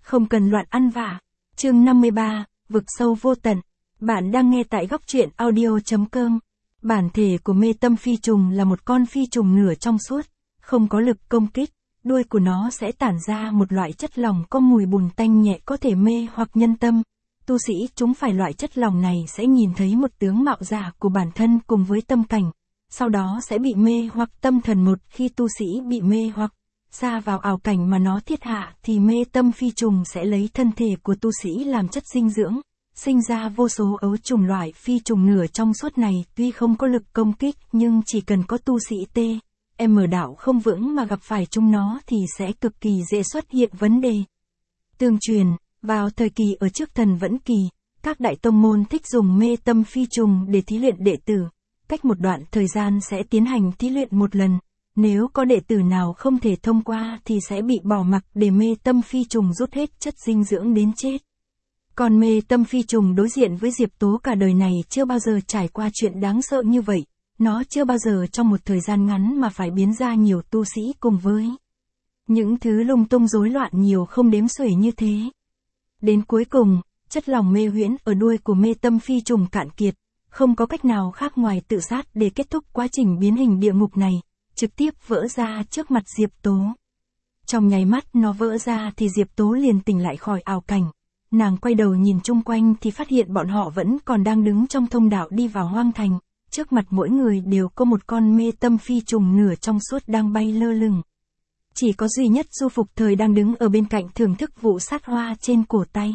Không cần loạn ăn vạ. Chương 53, vực sâu vô tận. Bạn đang nghe tại góc truyện audio.com. Bản thể của mê tâm phi trùng là một con phi trùng nửa trong suốt, không có lực công kích, đuôi của nó sẽ tản ra một loại chất lỏng có mùi bùn tanh nhẹ có thể mê hoặc nhân tâm. Tu sĩ chúng phải loại chất lỏng này sẽ nhìn thấy một tướng mạo giả của bản thân cùng với tâm cảnh, sau đó sẽ bị mê hoặc tâm thần. Một khi tu sĩ bị mê hoặc xa vào ảo cảnh mà nó thiết hạ thì mê tâm phi trùng sẽ lấy thân thể của tu sĩ làm chất dinh dưỡng, sinh ra vô số ấu trùng. Loại phi trùng nửa trong suốt này tuy không có lực công kích nhưng chỉ cần có tu sĩ đạo không vững mà gặp phải chúng nó thì sẽ cực kỳ dễ xuất hiện vấn đề. Tương truyền, vào thời kỳ ở trước Thần Vẫn Kỳ, các đại tông môn thích dùng mê tâm phi trùng để thí luyện đệ tử. Cách một đoạn thời gian sẽ tiến hành thí luyện một lần. Nếu có đệ tử nào không thể thông qua thì sẽ bị bỏ mặc để mê tâm phi trùng rút hết chất dinh dưỡng đến chết. Còn mê tâm phi trùng đối diện với Diệp Tố cả đời này chưa bao giờ trải qua chuyện đáng sợ như vậy. Nó chưa bao giờ trong một thời gian ngắn mà phải biến ra nhiều tu sĩ cùng với những thứ lung tung rối loạn nhiều không đếm xuể như thế. Đến cuối cùng, chất lỏng mê huyễn ở đuôi của mê tâm phi trùng cạn kiệt, không có cách nào khác ngoài tự sát để kết thúc quá trình biến hình địa ngục này, trực tiếp vỡ ra trước mặt Diệp Tố. Trong nháy mắt nó vỡ ra thì Diệp Tố liền tỉnh lại khỏi ảo cảnh. Nàng quay đầu nhìn chung quanh thì phát hiện bọn họ vẫn còn đang đứng trong thông đạo đi vào hoang thành. Trước mặt mỗi người đều có một con mê tâm phi trùng nửa trong suốt đang bay lơ lửng. Chỉ có duy nhất Du Phục Thời đang đứng ở bên cạnh thưởng thức vụ sát hoa trên cổ tay.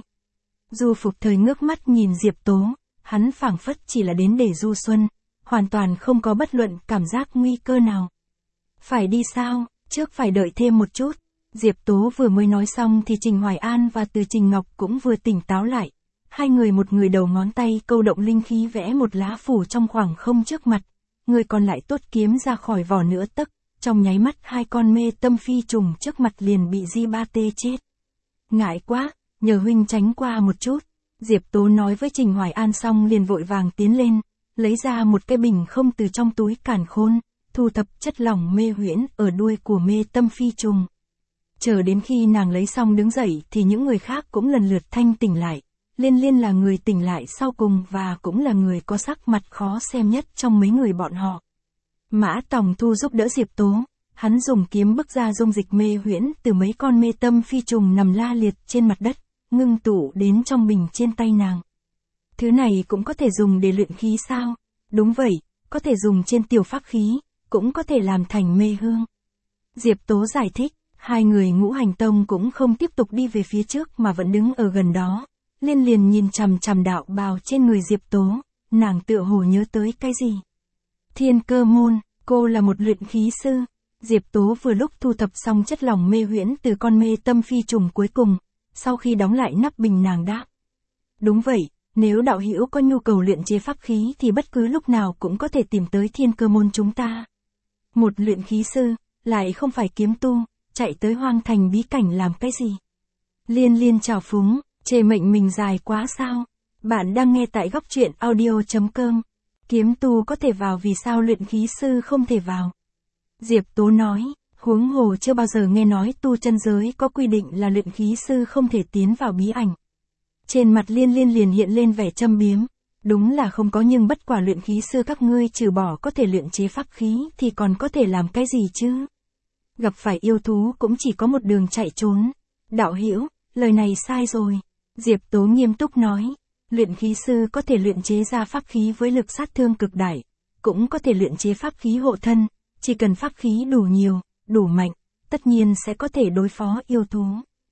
Du Phục Thời ngước mắt nhìn Diệp Tố, hắn phảng phất chỉ là đến để du xuân, hoàn toàn không có bất luận cảm giác nguy cơ nào. Phải đi sao, trước phải đợi thêm một chút. Diệp Tố vừa mới nói xong thì Trình Hoài An và Từ Trình Ngọc cũng vừa tỉnh táo lại. Hai người một người đầu ngón tay câu động linh khí vẽ một lá phủ trong khoảng không trước mặt, người còn lại tốt kiếm ra khỏi vỏ nửa tấc. Trong nháy mắt hai con mê tâm phi trùng trước mặt liền bị Di Ba Tê chết. Ngại quá, nhờ huynh tránh qua một chút. Diệp Tố nói với Trình Hoài An xong liền vội vàng tiến lên, lấy ra một cái bình không từ trong túi càn khôn, thu thập chất lỏng mê huyễn ở đuôi của mê tâm phi trùng. Chờ đến khi nàng lấy xong đứng dậy thì những người khác cũng lần lượt thanh tỉnh lại. Liên Liên là người tỉnh lại sau cùng và cũng là người có sắc mặt khó xem nhất trong mấy người bọn họ. Mã Tòng Thu giúp đỡ Diệp Tố, hắn dùng kiếm bức ra dung dịch mê huyễn từ mấy con mê tâm phi trùng nằm la liệt trên mặt đất, ngưng tụ đến trong bình trên tay nàng. Thứ này cũng có thể dùng để luyện khí sao? Đúng vậy, có thể dùng trên tiểu pháp khí, cũng có thể làm thành mê hương. Diệp Tố giải thích, hai người Ngũ Hành Tông cũng không tiếp tục đi về phía trước mà vẫn đứng ở gần đó. Liên liền nhìn chằm chằm đạo bào trên người Diệp Tố, nàng tựa hồ nhớ tới cái gì. Thiên Cơ Môn, cô là một luyện khí sư. Diệp Tố vừa lúc thu thập xong chất lỏng mê huyễn từ con mê tâm phi trùng cuối cùng, sau khi đóng lại nắp bình nàng đáp. Đúng vậy, nếu đạo hữu có nhu cầu luyện chế pháp khí thì bất cứ lúc nào cũng có thể tìm tới Thiên Cơ Môn chúng ta. Một luyện khí sư, lại không phải kiếm tu, chạy tới hoang thành bí cảnh làm cái gì? Liên Liên chào phúng, chê mệnh mình dài quá sao? Bạn đang nghe tại góc truyện audio.com. Kiếm tu có thể vào vì sao luyện khí sư không thể vào? Diệp Tố nói, huống hồ chưa bao giờ nghe nói tu chân giới có quy định là luyện khí sư không thể tiến vào bí ảnh. Trên mặt Liên Liên liền hiện lên vẻ châm biếm. Đúng là không có, nhưng bất quả luyện khí sư các ngươi trừ bỏ có thể luyện chế pháp khí thì còn có thể làm cái gì chứ? Gặp phải yêu thú cũng chỉ có một đường chạy trốn. Đạo hữu, lời này sai rồi. Diệp Tố nghiêm túc nói. Luyện khí sư có thể luyện chế ra pháp khí với lực sát thương cực đại, cũng có thể luyện chế pháp khí hộ thân, chỉ cần pháp khí đủ nhiều, đủ mạnh, tất nhiên sẽ có thể đối phó yêu thú.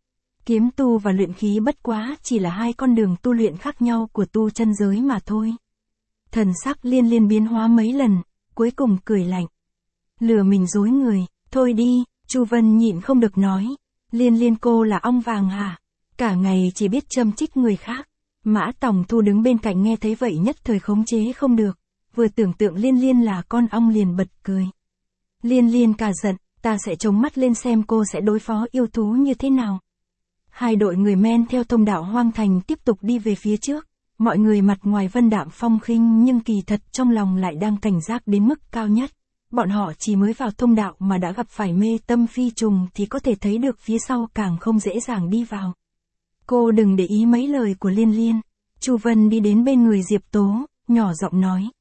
Kiếm tu và luyện khí bất quá chỉ là hai con đường tu luyện khác nhau của tu chân giới mà thôi. Thần sắc Liên Liên biến hóa mấy lần, cuối cùng cười lạnh. Lừa mình dối người, thôi đi, Chu Vân nhịn không được nói. Liên Liên cô là ong vàng hả? Cả ngày chỉ biết châm chích người khác. Mã Tòng Thu đứng bên cạnh nghe thấy vậy nhất thời khống chế không được, vừa tưởng tượng Liên Liên là con ong liền bật cười. Liên Liên cả giận, ta sẽ chống mắt lên xem cô sẽ đối phó yêu thú như thế nào. Hai đội người men theo thông đạo hoang thành tiếp tục đi về phía trước, mọi người mặt ngoài vân đạm phong khinh nhưng kỳ thật trong lòng lại đang cảnh giác đến mức cao nhất. Bọn họ chỉ mới vào thông đạo mà đã gặp phải mê tâm phi trùng thì có thể thấy được phía sau càng không dễ dàng đi vào. Cô đừng để ý mấy lời của Liên Liên. Chu Vân đi đến bên người Diệp Tố, nhỏ giọng nói.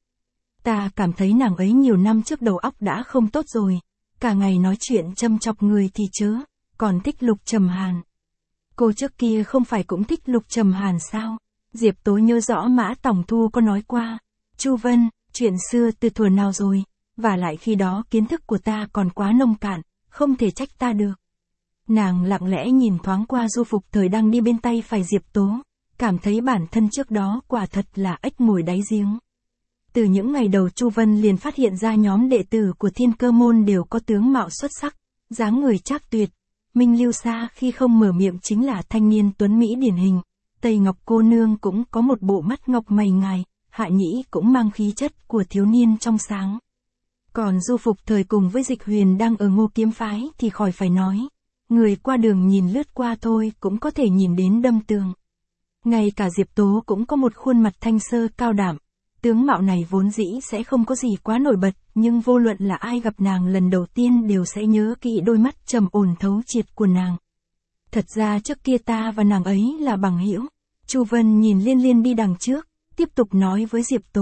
Ta cảm thấy nàng ấy nhiều năm trước đầu óc đã không tốt rồi. Cả ngày nói chuyện châm chọc người thì chớ, còn thích Lục Trầm Hàn. Cô trước kia không phải cũng thích Lục Trầm Hàn sao? Diệp Tố nhớ rõ Mã Tòng Thu có nói qua. Chu Vân, chuyện xưa từ thuở nào rồi, và lại khi đó kiến thức của ta còn quá nông cạn, không thể trách ta được. Nàng lặng lẽ nhìn thoáng qua Du Phục Thời đang đi bên tay phải Diệp Tố, cảm thấy bản thân trước đó quả thật là ếch ngồi đáy giếng. Từ những ngày đầu Chu Vân liền phát hiện ra nhóm đệ tử của Thiên Cơ môn đều có tướng mạo xuất sắc, dáng người trác tuyệt. Minh Lưu Sa khi không mở miệng chính là thanh niên tuấn mỹ điển hình. Tây Ngọc cô nương cũng có một bộ mắt ngọc mày ngài, Hạ Nhĩ cũng mang khí chất của thiếu niên trong sáng. Còn Du Phục Thời cùng với Dịch Huyền đang ở Ngô Kiếm phái thì khỏi phải nói. Người qua đường nhìn lướt qua thôi cũng có thể nhìn đến đâm tường. Ngay cả Diệp Tố cũng có một khuôn mặt thanh sơ cao đảm. Tướng mạo này vốn dĩ sẽ không có gì quá nổi bật, nhưng vô luận là ai gặp nàng lần đầu tiên đều sẽ nhớ kỹ đôi mắt trầm ổn thấu triệt của nàng. Thật ra trước kia ta và nàng ấy là bằng hữu. Chu Vân nhìn Liên Liên đi đằng trước, tiếp tục nói với Diệp Tố.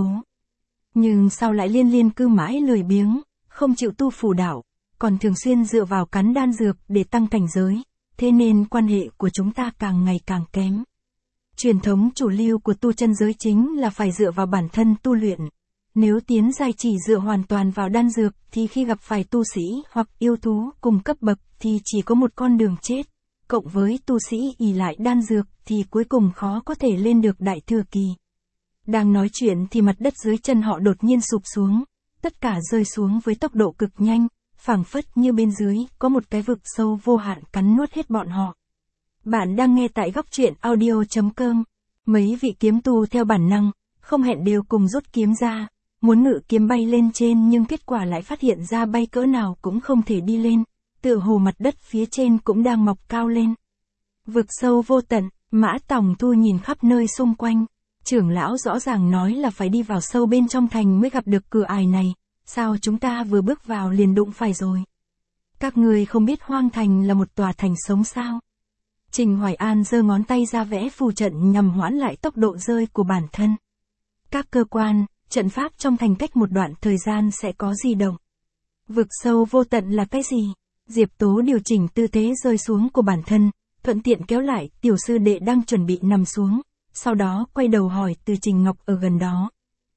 Nhưng sao lại Liên Liên cứ mãi lười biếng, không chịu tu phù đạo, còn thường xuyên dựa vào cắn đan dược để tăng cảnh giới, thế nên quan hệ của chúng ta càng ngày càng kém. Truyền thống chủ lưu của tu chân giới chính là phải dựa vào bản thân tu luyện. Nếu tiến giai chỉ dựa hoàn toàn vào đan dược thì khi gặp phải tu sĩ hoặc yêu thú cùng cấp bậc thì chỉ có một con đường chết. Cộng với tu sĩ ỷ lại đan dược thì cuối cùng khó có thể lên được đại thừa kỳ. Đang nói chuyện thì mặt đất dưới chân họ đột nhiên sụp xuống. Tất cả rơi xuống với tốc độ cực nhanh, phảng phất như bên dưới có một cái vực sâu vô hạn cắn nuốt hết bọn họ. Bạn đang nghe tại góc truyện audio.com. Mấy vị kiếm tu theo bản năng, không hẹn đều cùng rút kiếm ra, muốn ngự kiếm bay lên trên nhưng kết quả lại phát hiện ra bay cỡ nào cũng không thể đi lên, tựa hồ mặt đất phía trên cũng đang mọc cao lên. Vực sâu vô tận, Mã Tòng Thu nhìn khắp nơi xung quanh, trưởng lão rõ ràng nói là phải đi vào sâu bên trong thành mới gặp được cửa ải này, sao chúng ta vừa bước vào liền đụng phải rồi? Các người không biết Hoang Thành là một tòa thành sống sao? Trình Hoài An giơ ngón tay ra vẽ phù trận nhằm hoãn lại tốc độ rơi của bản thân. Các cơ quan, trận pháp trong thành cách một đoạn thời gian sẽ có di động. Vực sâu vô tận là cái gì? Diệp Tố điều chỉnh tư thế rơi xuống của bản thân, thuận tiện kéo lại tiểu sư đệ đang chuẩn bị nằm xuống, sau đó quay đầu hỏi từ Trình Ngọc ở gần đó.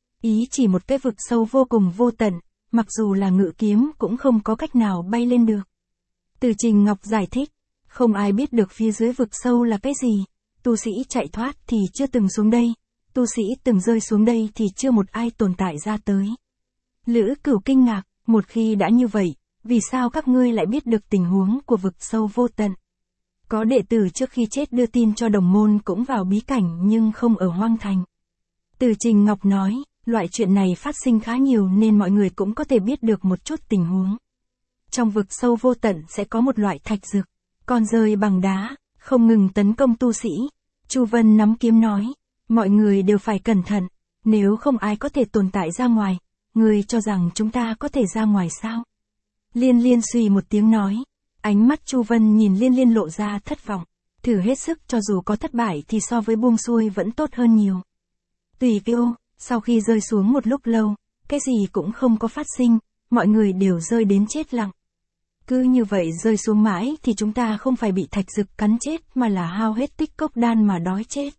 Ý chỉ một cái vực sâu vô cùng vô tận, mặc dù là ngự kiếm cũng không có cách nào bay lên được. Từ Trình Ngọc giải thích. Không ai biết được phía dưới vực sâu là cái gì, tu sĩ chạy thoát thì chưa từng xuống đây, tu sĩ từng rơi xuống đây thì chưa một ai tồn tại ra tới. Lữ Cửu kinh ngạc, một khi đã như vậy, vì sao các ngươi lại biết được tình huống của vực sâu vô tận? Có đệ tử trước khi chết đưa tin cho đồng môn cũng vào bí cảnh nhưng không ở Hoang Thành. Từ Trình Ngọc nói, loại chuyện này phát sinh khá nhiều nên mọi người cũng có thể biết được một chút tình huống. Trong vực sâu vô tận sẽ có một loại thạch dược. Con rơi bằng đá, không ngừng tấn công tu sĩ. Chu Vân nắm kiếm nói, mọi người đều phải cẩn thận, nếu không ai có thể tồn tại ra ngoài, người cho rằng chúng ta có thể ra ngoài sao? Liên Liên suy một tiếng nói, ánh mắt Chu Vân nhìn Liên Liên lộ ra thất vọng, thử hết sức cho dù có thất bại thì so với buông xuôi vẫn tốt hơn nhiều. Tùy Kiêu, sau khi rơi xuống một lúc lâu, cái gì cũng không có phát sinh, mọi người đều rơi đến chết lặng. Cứ như vậy rơi xuống mãi thì chúng ta không phải bị thạch dực cắn chết mà là hao hết tích cốc đan mà đói chết.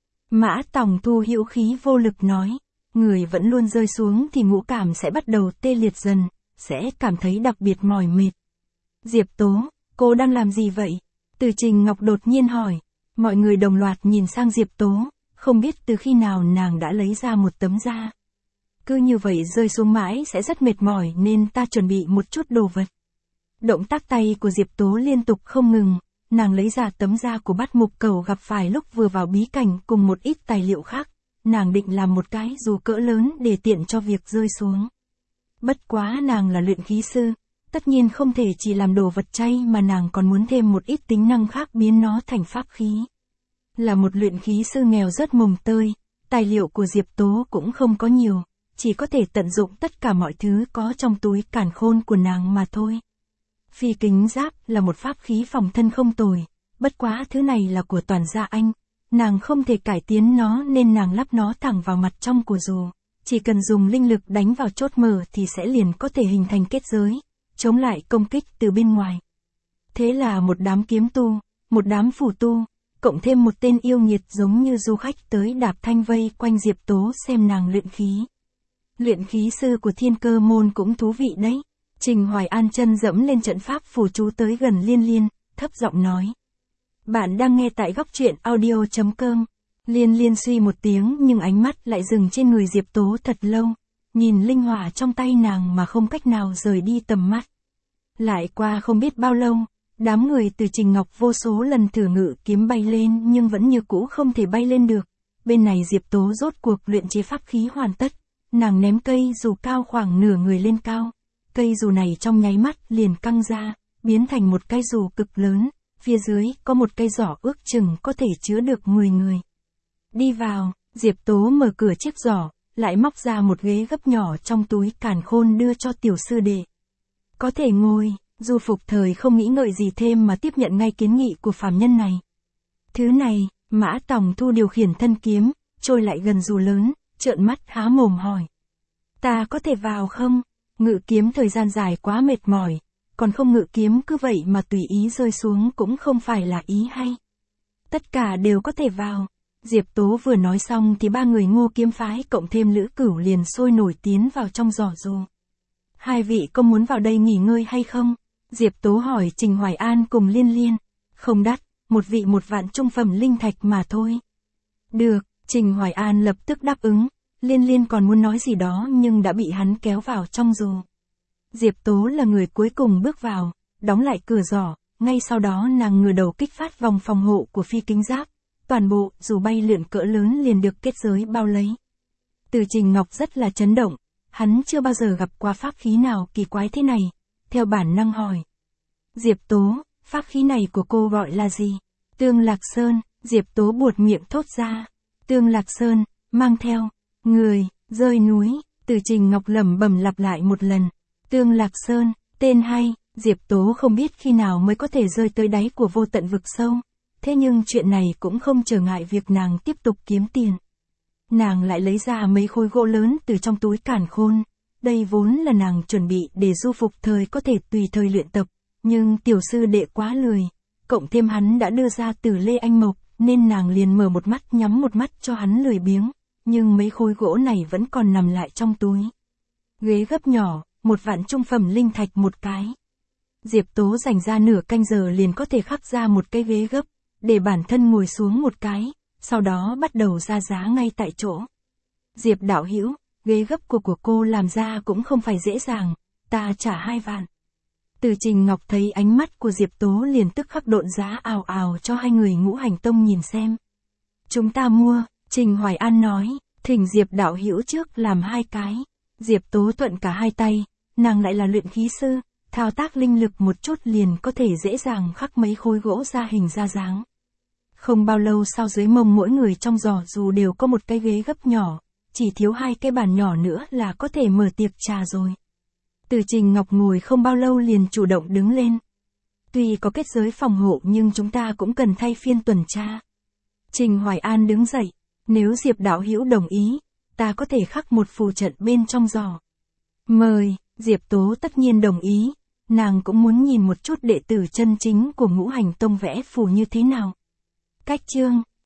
Mã Tòng Thu hữu khí vô lực nói, người vẫn luôn rơi xuống thì ngũ cảm sẽ bắt đầu tê liệt dần, sẽ cảm thấy đặc biệt mỏi mệt. Diệp Tố, cô đang làm gì vậy? Từ Trình Ngọc đột nhiên hỏi, mọi người đồng loạt nhìn sang Diệp Tố, không biết từ khi nào nàng đã lấy ra một tấm da. Cứ như vậy rơi xuống mãi sẽ rất mệt mỏi nên ta chuẩn bị một chút đồ vật. Động tác tay của Diệp Tố liên tục không ngừng, nàng lấy ra tấm da của Bát Mục Cẩu gặp phải lúc vừa vào bí cảnh cùng một ít tài liệu khác, nàng định làm một cái dù cỡ lớn để tiện cho việc rơi xuống. Bất quá nàng là luyện khí sư, tất nhiên không thể chỉ làm đồ vật chay mà nàng còn muốn thêm một ít tính năng khác biến nó thành pháp khí. Là một luyện khí sư nghèo rất mồng tơi, tài liệu của Diệp Tố cũng không có nhiều, chỉ có thể tận dụng tất cả mọi thứ có trong túi càn khôn của nàng mà thôi. Phi kính giáp là một pháp khí phòng thân không tồi, bất quá thứ này là của toàn gia anh, nàng không thể cải tiến nó nên nàng lắp nó thẳng vào mặt trong của dù. Chỉ cần dùng linh lực đánh vào chốt mở thì sẽ liền có thể hình thành kết giới, chống lại công kích từ bên ngoài. Thế là một đám kiếm tu, một đám phù tu, cộng thêm một tên yêu nghiệt giống như du khách tới đạp thanh vây quanh Diệp Tố xem nàng luyện khí. Luyện khí sư của Thiên Cơ môn cũng thú vị đấy. Trình Hoài An chân dẫm lên trận pháp phù chú tới gần Liên Liên, thấp giọng nói. Bạn đang nghe tại góc truyện audio.com. Liên Liên suy một tiếng nhưng ánh mắt lại dừng trên người Diệp Tố thật lâu, nhìn linh hỏa trong tay nàng mà không cách nào rời đi tầm mắt. Lại qua không biết bao lâu, đám người từ Trình Ngọc vô số lần thử ngự kiếm bay lên nhưng vẫn như cũ không thể bay lên được. Bên này Diệp Tố rốt cuộc luyện chế pháp khí hoàn tất, nàng ném cây dù cao khoảng nửa người lên cao. Cây dù này trong nháy mắt liền căng ra, biến thành một cây dù cực lớn, phía dưới có một cây giỏ ước chừng có thể chứa được 10 người. Đi vào, Diệp Tố mở cửa chiếc giỏ, lại móc ra một ghế gấp nhỏ trong túi càn khôn đưa cho tiểu sư đệ. Có thể ngồi, Du Phục Thời không nghĩ ngợi gì thêm mà tiếp nhận ngay kiến nghị của phàm nhân này. Thứ này, Mã Tòng Thu điều khiển thân kiếm, trôi lại gần dù lớn, trợn mắt há mồm hỏi. Ta có thể vào không? Ngự kiếm thời gian dài quá mệt mỏi, còn không ngự kiếm cứ vậy mà tùy ý rơi xuống cũng không phải là ý hay. Tất cả đều có thể vào. Diệp Tố vừa nói xong thì ba người Ngô kiếm phái cộng thêm Lữ Cửu liền sôi nổi tiến vào trong giỏ dù. Hai vị có muốn vào đây nghỉ ngơi hay không? Diệp Tố hỏi Trình Hoài An cùng Liên Liên. Không đắt, một vị 1 vạn trung phẩm linh thạch mà thôi. Được, Trình Hoài An lập tức đáp ứng. Liên Liên còn muốn nói gì đó nhưng đã bị hắn kéo vào trong dù. Diệp Tố là người cuối cùng bước vào, đóng lại cửa giỏ, ngay sau đó nàng ngửa đầu kích phát vòng phòng hộ của phi kính giáp. Toàn bộ dù bay lượn cỡ lớn liền được kết giới bao lấy. Từ Trình Ngọc rất là chấn động, hắn chưa bao giờ gặp qua pháp khí nào kỳ quái thế này, theo bản năng hỏi. Diệp Tố, pháp khí này của cô gọi là gì? Tương Lạc Sơn, Diệp Tố buột miệng thốt ra. Tương Lạc Sơn, mang theo, người, rơi núi, Từ Trình Ngọc lẩm bẩm lặp lại một lần. Tương Lạc Sơn, tên hay, Diệp Tố không biết khi nào mới có thể rơi tới đáy của vô tận vực sâu. Thế nhưng chuyện này cũng không trở ngại việc nàng tiếp tục kiếm tiền. Nàng lại lấy ra mấy khối gỗ lớn từ trong túi càn khôn. Đây vốn là nàng chuẩn bị để Du Phục Thời có thể tùy thời luyện tập. Nhưng tiểu sư đệ quá lười. Cộng thêm hắn đã đưa ra từ Lê Anh Mộc, nên nàng liền mở một mắt nhắm một mắt cho hắn lười biếng. Nhưng mấy khối gỗ này vẫn còn nằm lại trong túi. Ghế gấp nhỏ, 1 vạn trung phẩm linh thạch một cái. Diệp Tố dành ra nửa canh giờ liền có thể khắc ra một cái ghế gấp, để bản thân ngồi xuống một cái, sau đó bắt đầu ra giá ngay tại chỗ. Diệp đạo hữu, ghế gấp của cô làm ra cũng không phải dễ dàng, ta trả 2 vạn. Từ Trình Ngọc thấy ánh mắt của Diệp Tố liền tức khắc độn giá ào ào cho hai người Ngũ Hành Tông nhìn xem. Chúng ta mua, Trình Hoài An nói, thỉnh Diệp đạo hữu trước làm 2 cái. Diệp Tố thuận cả hai tay, nàng lại là luyện khí sư, thao tác linh lực một chút liền có thể dễ dàng khắc mấy khối gỗ ra hình ra dáng. Không bao lâu sau dưới mông mỗi người trong giỏ dù đều có một cái ghế gấp nhỏ, chỉ thiếu 2 cái bàn nhỏ nữa là có thể mở tiệc trà rồi. Từ Trình Ngọc ngồi không bao lâu liền chủ động đứng lên. Tuy có kết giới phòng hộ nhưng chúng ta cũng cần thay phiên tuần tra. Trình Hoài An đứng dậy, nếu Diệp đạo hữu đồng ý, ta có thể khắc một phù trận bên trong giỏ. Mời, Diệp Tố tất nhiên đồng ý, nàng cũng muốn nhìn một chút đệ tử chân chính của Ngũ Hành Tông vẽ phù như thế nào. Cách chương